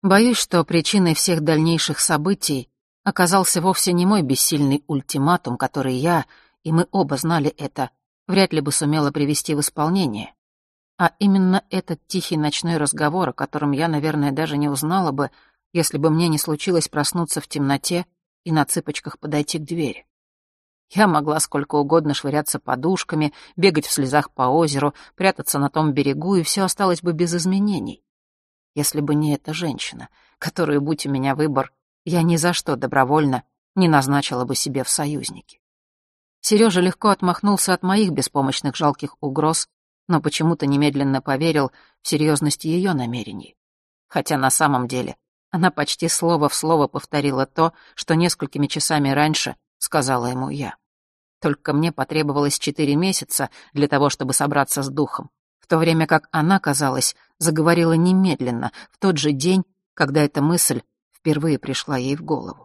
Боюсь, что причиной всех дальнейших событий оказался вовсе не мой бессильный ультиматум, который я, и мы оба знали это, вряд ли бы сумела привести в исполнение, а именно этот тихий ночной разговор, о котором я, наверное, даже не узнала бы, если бы мне не случилось проснуться в темноте и на цыпочках подойти к двери. Я могла сколько угодно швыряться подушками, бегать в слезах по озеру, прятаться на том берегу, и все осталось бы без изменений. Если бы не эта женщина, которую, будь у меня выбор, я ни за что добровольно не назначила бы себе в союзники. Сережа легко отмахнулся от моих беспомощных жалких угроз, но почему-то немедленно поверил в серьезность ее намерений. Хотя на самом деле она почти слово в слово повторила то, что несколькими часами раньше сказала ему я. Только мне потребовалось 4 месяца для того, чтобы собраться с духом, в то время как она, казалось, заговорила немедленно, в тот же день, когда эта мысль впервые пришла ей в голову.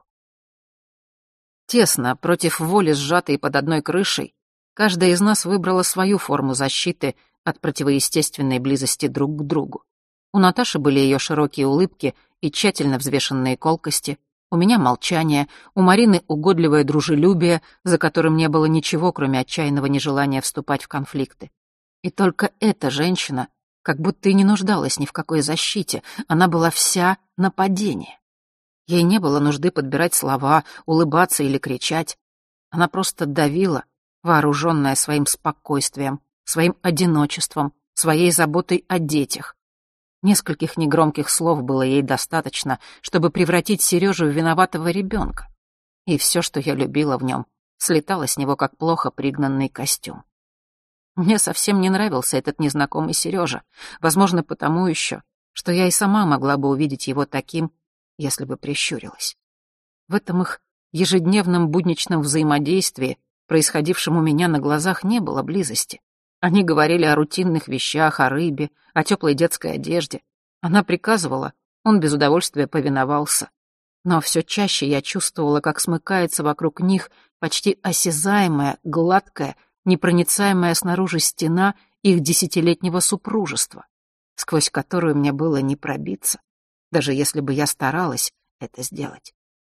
Тесно, против воли сжатой под одной крышей, каждая из нас выбрала свою форму защиты от противоестественной близости друг к другу. У Наташи были ее широкие улыбки и тщательно взвешенные колкости, у меня молчание, у Марины угодливое дружелюбие, за которым не было ничего, кроме отчаянного нежелания вступать в конфликты. И только эта женщина как будто и не нуждалась ни в какой защите, она была вся нападение. Ей не было нужды подбирать слова, улыбаться или кричать. Она просто давила, вооруженная своим спокойствием, своим одиночеством, своей заботой о детях. Нескольких негромких слов было ей достаточно, чтобы превратить Сережу в виноватого ребенка. И все, что я любила в нем, слетало с него, как плохо пригнанный костюм. Мне совсем не нравился этот незнакомый Сережа, возможно, потому еще, что я и сама могла бы увидеть его таким, если бы прищурилась. В этом их ежедневном будничном взаимодействии, происходившем у меня на глазах, не было близости. Они говорили о рутинных вещах, о рыбе, о теплой детской одежде. Она приказывала, он без удовольствия повиновался. Но все чаще я чувствовала, как смыкается вокруг них почти осязаемая, гладкая, непроницаемая снаружи стена их 10-летнего супружества, сквозь которую мне было не пробиться, даже если бы я старалась это сделать.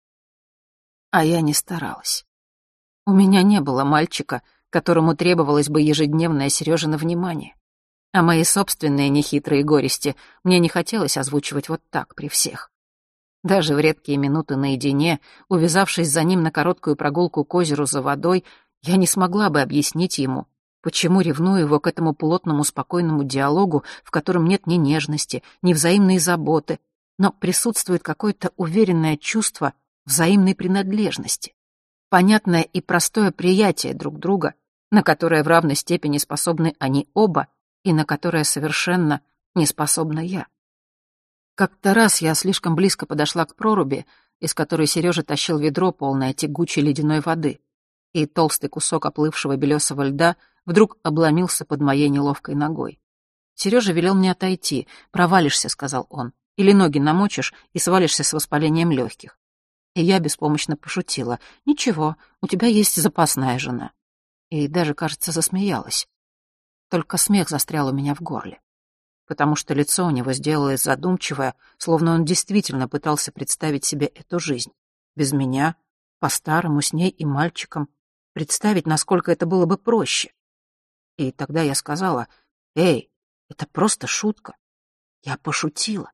А я не старалась. У меня не было мальчика, которому требовалось бы ежедневное Сережино внимание. А мои собственные нехитрые горести мне не хотелось озвучивать вот так при всех. Даже в редкие минуты наедине, увязавшись за ним на короткую прогулку к озеру за водой, я не смогла бы объяснить ему, почему ревную его к этому плотному, спокойному диалогу, в котором нет ни нежности, ни взаимной заботы, но присутствует какое-то уверенное чувство взаимной принадлежности, понятное и простое приятие друг друга, на которое в равной степени способны они оба и на которое совершенно не способна я. Как-то раз я слишком близко подошла к проруби, из которой Сережа тащил ведро, полное тягучей ледяной воды, и толстый кусок оплывшего белесого льда вдруг обломился под моей неловкой ногой. Сережа велел мне отойти. «Провалишься», — сказал он, — «или ноги намочишь и свалишься с воспалением легких». И я беспомощно пошутила: «Ничего, у тебя есть запасная жена». И даже, кажется, засмеялась. Только смех застрял у меня в горле, потому что лицо у него сделалось задумчивое, словно он действительно пытался представить себе эту жизнь. Без меня, по-старому, с ней и мальчиком. Представить, насколько это было бы проще. И тогда я сказала: «Эй, это просто шутка. Я пошутила».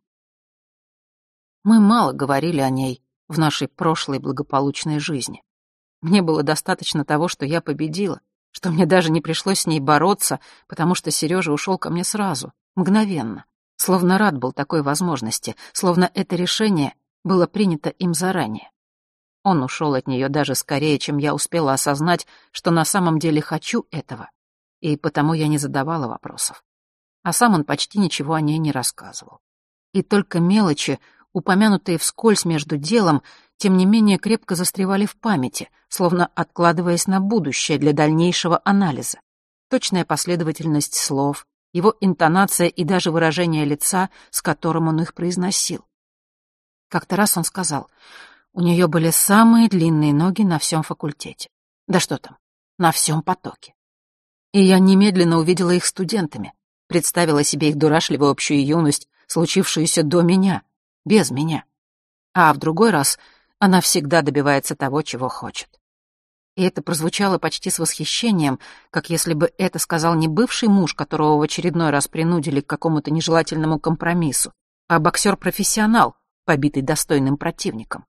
Мы мало говорили о ней в нашей прошлой благополучной жизни. Мне было достаточно того, что я победила, что мне даже не пришлось с ней бороться, потому что Сережа ушел ко мне сразу, мгновенно, словно рад был такой возможности, словно это решение было принято им заранее. Он ушел от нее даже скорее, чем я успела осознать, что на самом деле хочу этого, и потому я не задавала вопросов. А сам он почти ничего о ней не рассказывал. И только мелочи, упомянутые вскользь между делом, тем не менее крепко застревали в памяти, словно откладываясь на будущее для дальнейшего анализа. Точная последовательность слов, его интонация и даже выражение лица, с которым он их произносил. Как-то раз он сказал: «У нее были самые длинные ноги на всем факультете. Да что там, на всем потоке». И я немедленно увидела их студентами, представила себе их дурашливую общую юность, случившуюся до меня, без меня. А в другой раз она всегда добивается того, чего хочет. И это прозвучало почти с восхищением, как если бы это сказал не бывший муж, которого в очередной раз принудили к какому-то нежелательному компромиссу, а боксер-профессионал, побитый достойным противником.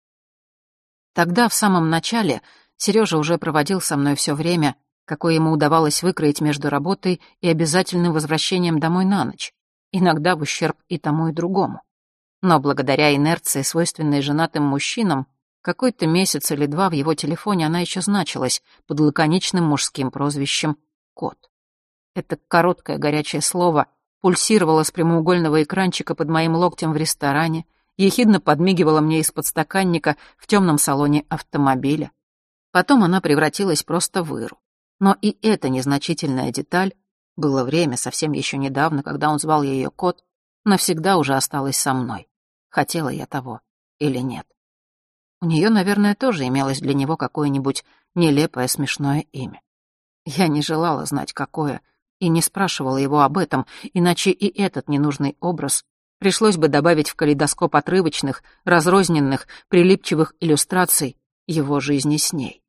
Тогда, в самом начале, Сережа уже проводил со мной все время, какое ему удавалось выкроить между работой и обязательным возвращением домой на ночь, иногда в ущерб и тому, и другому. Но благодаря инерции, свойственной женатым мужчинам, какой-то месяц или два в его телефоне она еще значилась под лаконичным мужским прозвищем «Кот». Это короткое горячее слово пульсировало с прямоугольного экранчика под моим локтем в ресторане, ехидно подмигивала мне из подстаканника в темном салоне автомобиля. Потом она превратилась просто в Иру. Но и эта незначительная деталь, было время, совсем еще недавно, когда он звал ее Кот, навсегда уже осталась со мной. Хотела я того или нет. У нее, наверное, тоже имелось для него какое-нибудь нелепое смешное имя. Я не желала знать, какое, и не спрашивала его об этом, иначе и этот ненужный образ пришлось бы добавить в калейдоскоп отрывочных, разрозненных, прилипчивых иллюстраций его жизни с ней.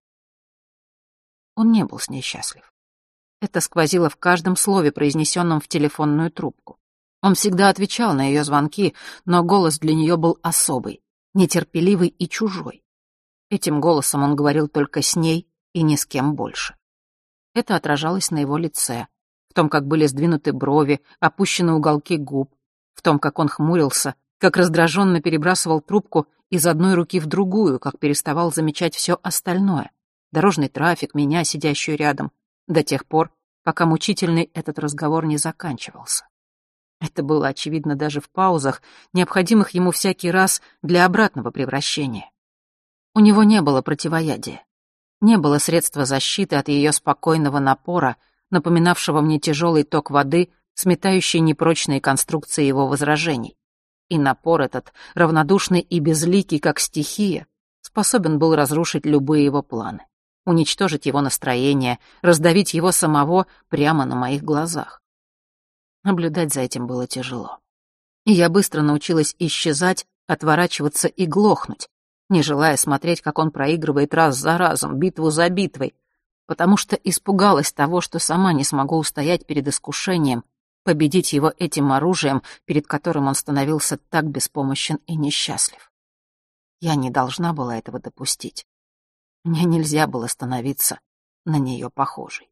Он не был с ней счастлив. Это сквозило в каждом слове, произнесенном в телефонную трубку. Он всегда отвечал на ее звонки, но голос для нее был особый, нетерпеливый и чужой. Этим голосом он говорил только с ней и ни с кем больше. Это отражалось на его лице, в том, как были сдвинуты брови, опущены уголки губ, в том, как он хмурился, как раздраженно перебрасывал трубку из одной руки в другую, как переставал замечать все остальное. Дорожный трафик, меня, сидящую рядом, до тех пор, пока мучительный этот разговор не заканчивался. Это было очевидно даже в паузах, необходимых ему всякий раз для обратного превращения. У него не было противоядия. Не было средства защиты от ее спокойного напора, напоминавшего мне тяжелый ток воды, сметающий непрочные конструкции его возражений. И напор этот, равнодушный и безликий, как стихия, способен был разрушить любые его планы, уничтожить его настроение, раздавить его самого прямо на моих глазах. Наблюдать за этим было тяжело. И я быстро научилась исчезать, отворачиваться и глохнуть, не желая смотреть, как он проигрывает раз за разом, битву за битвой, потому что испугалась того, что сама не смогу устоять перед искушением, победить его этим оружием, перед которым он становился так беспомощен и несчастлив. Я не должна была этого допустить. Мне нельзя было становиться на нее похожей.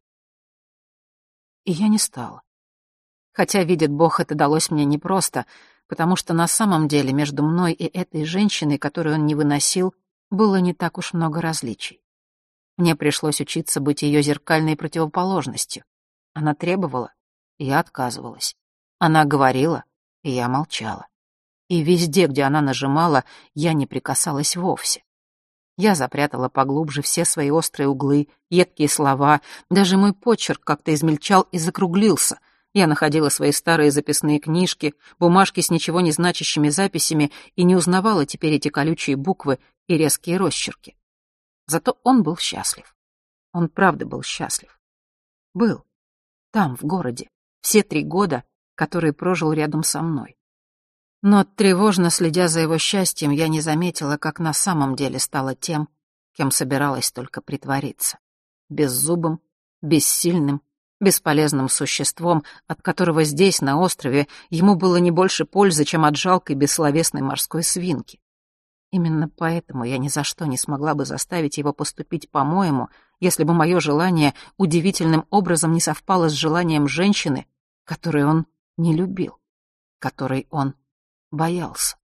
И я не стала. Хотя, видит Бог, это далось мне непросто, потому что на самом деле между мной и этой женщиной, которую он не выносил, было не так уж много различий. Мне пришлось учиться быть ее зеркальной противоположностью. Она требовала, и я отказывалась. Она говорила, и я молчала. И везде, где она нажимала, я не прикасалась вовсе. Я запрятала поглубже все свои острые углы, едкие слова, даже мой почерк как-то измельчал и закруглился. Я находила свои старые записные книжки, бумажки с ничего не значащими записями и не узнавала теперь эти колючие буквы и резкие росчерки. Зато он был счастлив. Он правда был счастлив. Был. Там, в городе. Все 3 года, которые прожил рядом со мной. Но, тревожно следя за его счастьем, я не заметила, как на самом деле стала тем, кем собиралась только притвориться. Беззубым, бессильным, бесполезным существом, от которого здесь, на острове, ему было не больше пользы, чем от жалкой бессловесной морской свинки. Именно поэтому я ни за что не смогла бы заставить его поступить по-моему, если бы мое желание удивительным образом не совпало с желанием женщины, которую он не любил, которой он боялся.